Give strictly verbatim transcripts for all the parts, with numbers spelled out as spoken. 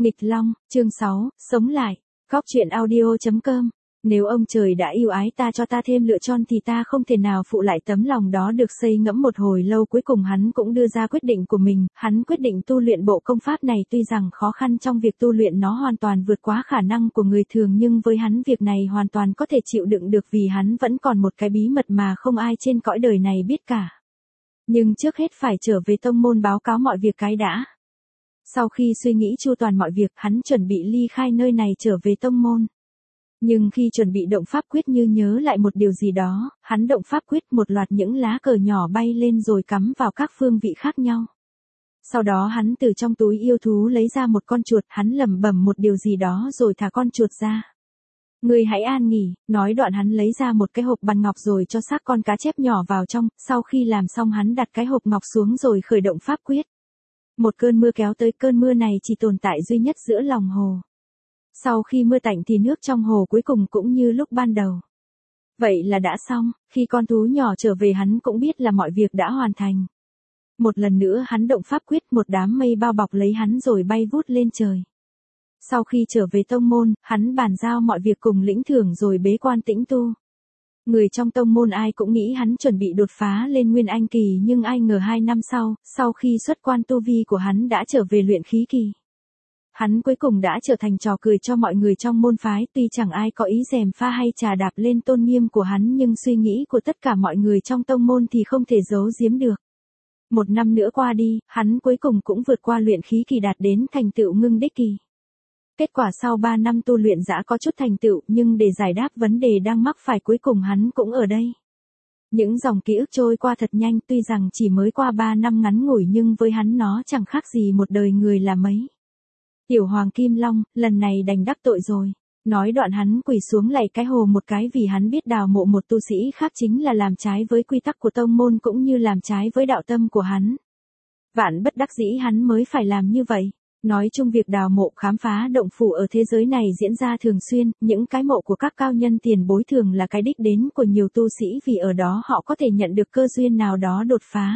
Nghịch Long, chương sáu, sống lại. Góc truyện audio chấm com. Nếu ông trời đã yêu ái ta cho ta thêm lựa chọn thì ta không thể nào phụ lại tấm lòng đó được. Xây ngẫm một hồi lâu, cuối cùng hắn cũng đưa ra quyết định của mình. Hắn quyết định tu luyện bộ công pháp này, tuy rằng khó khăn trong việc tu luyện nó hoàn toàn vượt quá khả năng của người thường, nhưng với hắn việc này hoàn toàn có thể chịu đựng được, vì hắn vẫn còn một cái bí mật mà không ai trên cõi đời này biết cả. Nhưng trước hết phải trở về tông môn báo cáo mọi việc cái đã. Sau khi suy nghĩ chu toàn mọi việc, hắn chuẩn bị ly khai nơi này trở về tông môn. Nhưng khi chuẩn bị động pháp quyết, như nhớ lại một điều gì đó, hắn động pháp quyết, một loạt những lá cờ nhỏ bay lên rồi cắm vào các phương vị khác nhau. Sau đó hắn từ trong túi yêu thú lấy ra một con chuột, hắn lẩm bẩm một điều gì đó rồi thả con chuột ra. Người hãy an nghỉ, nói đoạn hắn lấy ra một cái hộp bằng ngọc rồi cho xác con cá chép nhỏ vào trong. Sau khi làm xong, hắn đặt cái hộp ngọc xuống rồi khởi động pháp quyết. Một cơn mưa kéo tới, cơn mưa này chỉ tồn tại duy nhất giữa lòng hồ. Sau khi mưa tạnh thì nước trong hồ cuối cùng cũng như lúc ban đầu. Vậy là đã xong, khi con thú nhỏ trở về hắn cũng biết là mọi việc đã hoàn thành. Một lần nữa hắn động pháp quyết, một đám mây bao bọc lấy hắn rồi bay vút lên trời. Sau khi trở về tông môn, hắn bàn giao mọi việc cùng lĩnh thưởng rồi bế quan tĩnh tu. Người trong tông môn ai cũng nghĩ hắn chuẩn bị đột phá lên Nguyên Anh kỳ, nhưng ai ngờ hai năm sau, sau khi xuất quan tu vi của hắn đã trở về luyện khí kỳ. Hắn cuối cùng đã trở thành trò cười cho mọi người trong môn phái, tuy chẳng ai có ý gièm pha hay trà đạp lên tôn nghiêm của hắn, nhưng suy nghĩ của tất cả mọi người trong tông môn thì không thể giấu giếm được. Một năm nữa qua đi, hắn cuối cùng cũng vượt qua luyện khí kỳ, đạt đến thành tựu ngưng đích kỳ. Kết quả sau ba năm tu luyện dã có chút thành tựu, nhưng để giải đáp vấn đề đang mắc phải cuối cùng hắn cũng ở đây. Những dòng ký ức trôi qua thật nhanh, tuy rằng chỉ mới qua ba năm ngắn ngủi nhưng với hắn nó chẳng khác gì một đời người là mấy. Tiểu Hoàng Kim Long, lần này đành đắc tội rồi. Nói đoạn hắn quỳ xuống lạy cái hồ một cái, vì hắn biết đào mộ một tu sĩ khác chính là làm trái với quy tắc của tông môn cũng như làm trái với đạo tâm của hắn. Vạn bất đắc dĩ hắn mới phải làm như vậy. Nói chung việc đào mộ khám phá động phủ ở thế giới này diễn ra thường xuyên, những cái mộ của các cao nhân tiền bối thường là cái đích đến của nhiều tu sĩ, vì ở đó họ có thể nhận được cơ duyên nào đó đột phá.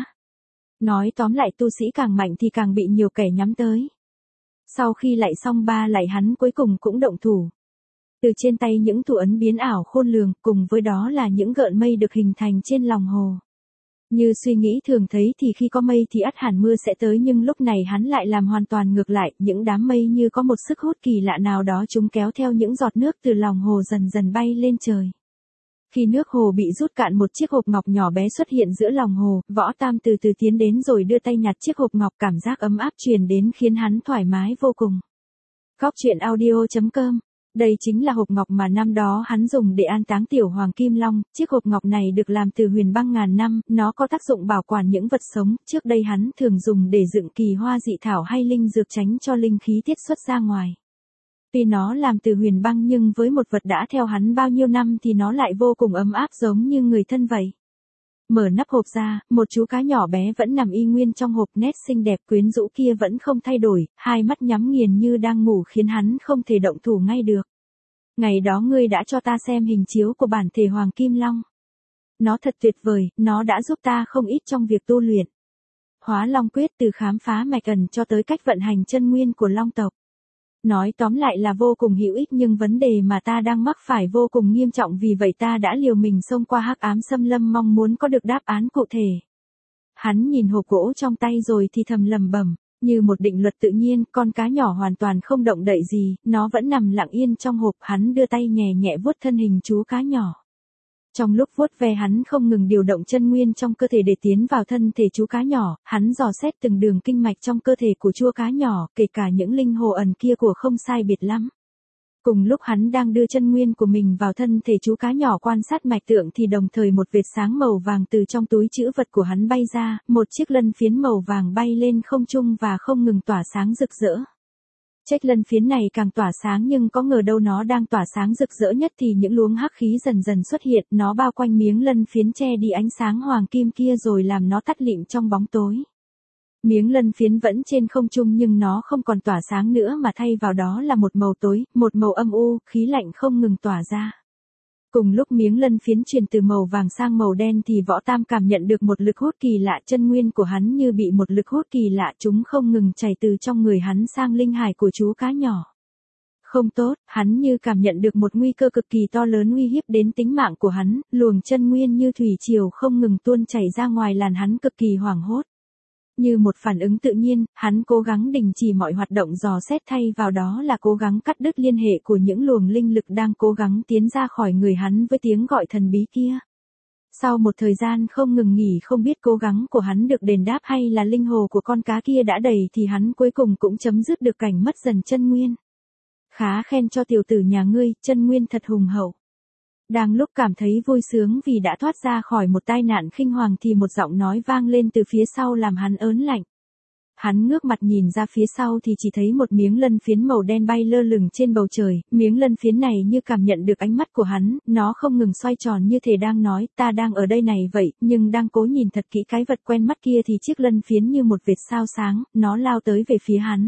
Nói tóm lại, tu sĩ càng mạnh thì càng bị nhiều kẻ nhắm tới. Sau khi lạy xong ba lạy, hắn cuối cùng cũng động thủ. Từ trên tay những thủ ấn biến ảo khôn lường, cùng với đó là những gợn mây được hình thành trên lòng hồ. Như suy nghĩ thường thấy thì khi có mây thì ắt hẳn mưa sẽ tới, nhưng lúc này hắn lại làm hoàn toàn ngược lại, những đám mây như có một sức hút kỳ lạ nào đó, chúng kéo theo những giọt nước từ lòng hồ dần dần bay lên trời. Khi nước hồ bị rút cạn, một chiếc hộp ngọc nhỏ bé xuất hiện giữa lòng hồ, Võ Tam từ từ tiến đến rồi đưa tay nhặt chiếc hộp ngọc, cảm giác ấm áp truyền đến khiến hắn thoải mái vô cùng. Góc truyện audio chấm com. Đây chính là hộp ngọc mà năm đó hắn dùng để an táng Tiểu Hoàng Kim Long. Chiếc hộp ngọc này được làm từ huyền băng ngàn năm, nó có tác dụng bảo quản những vật sống, trước đây hắn thường dùng để dựng kỳ hoa dị thảo hay linh dược, tránh cho linh khí tiết xuất ra ngoài. Tuy nó làm từ huyền băng nhưng với một vật đã theo hắn bao nhiêu năm thì nó lại vô cùng ấm áp, giống như người thân vậy. Mở nắp hộp ra, một chú cá nhỏ bé vẫn nằm y nguyên trong hộp, nét xinh đẹp quyến rũ kia vẫn không thay đổi, hai mắt nhắm nghiền như đang ngủ khiến hắn không thể động thủ ngay được. Ngày đó ngươi đã cho ta xem hình chiếu của bản thể Hoàng Kim Long. Nó thật tuyệt vời, nó đã giúp ta không ít trong việc tu luyện. Hóa Long Quyết, từ khám phá mạch ẩn cho tới cách vận hành chân nguyên của Long tộc. Nói tóm lại là vô cùng hữu ích, nhưng vấn đề mà ta đang mắc phải vô cùng nghiêm trọng, vì vậy ta đã liều mình xông qua hắc ám xâm lâm, mong muốn có được đáp án cụ thể. Hắn nhìn hộp gỗ trong tay rồi thì thầm lẩm bẩm, như một định luật tự nhiên, con cá nhỏ hoàn toàn không động đậy gì, nó vẫn nằm lặng yên trong hộp. Hắn đưa tay nhẹ nhẹ vuốt thân hình chú cá nhỏ. Trong lúc vuốt ve, hắn không ngừng điều động chân nguyên trong cơ thể để tiến vào thân thể chú cá nhỏ, hắn dò xét từng đường kinh mạch trong cơ thể của chú cá nhỏ, kể cả những linh hồ ẩn kia của không sai biệt lắm. Cùng lúc hắn đang đưa chân nguyên của mình vào thân thể chú cá nhỏ quan sát mạch tượng thì đồng thời một vệt sáng màu vàng từ trong túi trữ vật của hắn bay ra, một chiếc lân phiến màu vàng bay lên không trung và không ngừng tỏa sáng rực rỡ. Chiếc lân phiến này càng tỏa sáng, nhưng có ngờ đâu nó đang tỏa sáng rực rỡ nhất thì những luống hắc khí dần dần xuất hiện, nó bao quanh miếng lân phiến che đi ánh sáng hoàng kim kia rồi làm nó tắt lịm trong bóng tối. Miếng lân phiến vẫn trên không trung nhưng nó không còn tỏa sáng nữa mà thay vào đó là một màu tối, một màu âm u, khí lạnh không ngừng tỏa ra. Cùng lúc miếng lân phiến chuyển từ màu vàng sang màu đen thì Võ Tam cảm nhận được một lực hút kỳ lạ, chân nguyên của hắn như bị một lực hút kỳ lạ chúng không ngừng chảy từ trong người hắn sang linh hải của chú cá nhỏ. Không tốt, hắn như cảm nhận được một nguy cơ cực kỳ to lớn uy hiếp đến tính mạng của hắn, luồng chân nguyên như thủy triều không ngừng tuôn chảy ra ngoài làn hắn cực kỳ hoảng hốt. Như một phản ứng tự nhiên, hắn cố gắng đình chỉ mọi hoạt động dò xét thay vào đó là cố gắng cắt đứt liên hệ của những luồng linh lực đang cố gắng tiến ra khỏi người hắn với tiếng gọi thần bí kia. Sau một thời gian không ngừng nghỉ không biết cố gắng của hắn được đền đáp hay là linh hồ của con cá kia đã đầy thì hắn cuối cùng cũng chấm dứt được cảnh mất dần chân nguyên. Khá khen cho tiểu tử nhà ngươi, chân nguyên thật hùng hậu. Đang lúc cảm thấy vui sướng vì đã thoát ra khỏi một tai nạn kinh hoàng thì một giọng nói vang lên từ phía sau làm hắn ớn lạnh. Hắn ngước mặt nhìn ra phía sau thì chỉ thấy một miếng lân phiến màu đen bay lơ lửng trên bầu trời, miếng lân phiến này như cảm nhận được ánh mắt của hắn, nó không ngừng xoay tròn như thể đang nói, ta đang ở đây này vậy, nhưng đang cố nhìn thật kỹ cái vật quen mắt kia thì chiếc lân phiến như một vệt sao sáng, nó lao tới về phía hắn.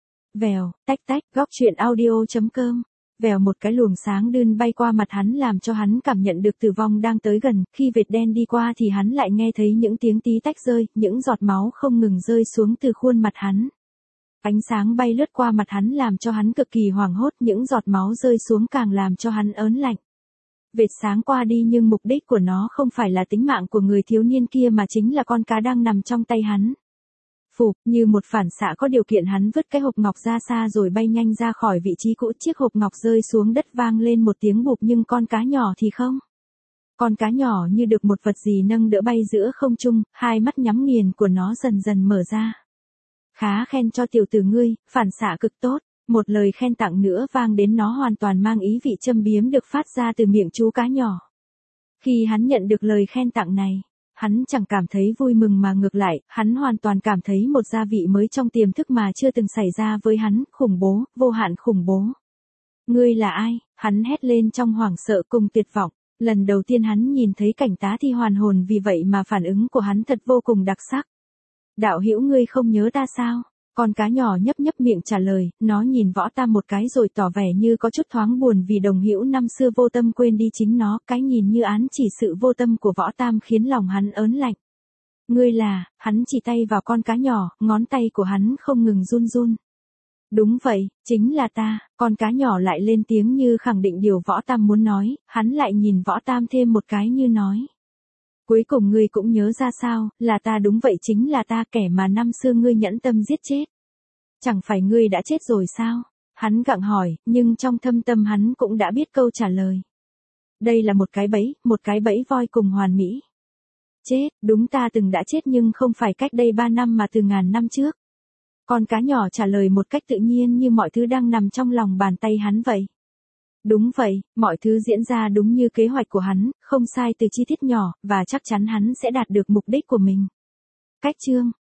Vèo, tách tách, góc truyện audio chấm com. Vèo một cái luồng sáng đươn bay qua mặt hắn làm cho hắn cảm nhận được tử vong đang tới gần, khi vệt đen đi qua thì hắn lại nghe thấy những tiếng tí tách rơi, những giọt máu không ngừng rơi xuống từ khuôn mặt hắn. Ánh sáng bay lướt qua mặt hắn làm cho hắn cực kỳ hoảng hốt, những giọt máu rơi xuống càng làm cho hắn ớn lạnh. Vệt sáng qua đi nhưng mục đích của nó không phải là tính mạng của người thiếu niên kia mà chính là con cá đang nằm trong tay hắn. Phục, như một phản xạ có điều kiện hắn vứt cái hộp ngọc ra xa rồi bay nhanh ra khỏi vị trí cũ, chiếc hộp ngọc rơi xuống đất vang lên một tiếng bụp nhưng con cá nhỏ thì không. Con cá nhỏ như được một vật gì nâng đỡ bay giữa không trung, hai mắt nhắm nghiền của nó dần dần mở ra. Khá khen cho tiểu tử ngươi, phản xạ cực tốt, một lời khen tặng nữa vang đến nó hoàn toàn mang ý vị châm biếm được phát ra từ miệng chú cá nhỏ. Khi hắn nhận được lời khen tặng này, hắn chẳng cảm thấy vui mừng mà ngược lại, hắn hoàn toàn cảm thấy một gia vị mới trong tiềm thức mà chưa từng xảy ra với hắn, khủng bố, vô hạn khủng bố. Ngươi là ai? Hắn hét lên trong hoảng sợ cùng tuyệt vọng. Lần đầu tiên hắn nhìn thấy cảnh tá thi hoàn hồn vì vậy mà phản ứng của hắn thật vô cùng đặc sắc. Đạo hữu ngươi không nhớ ta sao? Con cá nhỏ nhấp nhấp miệng trả lời, nó nhìn Võ Tam một cái rồi tỏ vẻ như có chút thoáng buồn vì đồng hữu năm xưa vô tâm quên đi chính nó, cái nhìn như ám chỉ sự vô tâm của Võ Tam khiến lòng hắn ớn lạnh. Ngươi là, hắn chỉ tay vào con cá nhỏ, ngón tay của hắn không ngừng run run. Đúng vậy, chính là ta, con cá nhỏ lại lên tiếng như khẳng định điều Võ Tam muốn nói, hắn lại nhìn Võ Tam thêm một cái như nói. Cuối cùng ngươi cũng nhớ ra sao, là ta đúng vậy chính là ta kẻ mà năm xưa ngươi nhẫn tâm giết chết. Chẳng phải ngươi đã chết rồi sao? Hắn gặng hỏi, nhưng trong thâm tâm hắn cũng đã biết câu trả lời. Đây là một cái bẫy, một cái bẫy voi cùng hoàn mỹ. Chết, đúng ta từng đã chết nhưng không phải cách đây ba năm mà từ ngàn năm trước. Con cá nhỏ trả lời một cách tự nhiên như mọi thứ đang nằm trong lòng bàn tay hắn vậy. Đúng vậy, mọi thứ diễn ra đúng như kế hoạch của hắn, không sai từ chi tiết nhỏ, và chắc chắn hắn sẽ đạt được mục đích của mình. Cách chương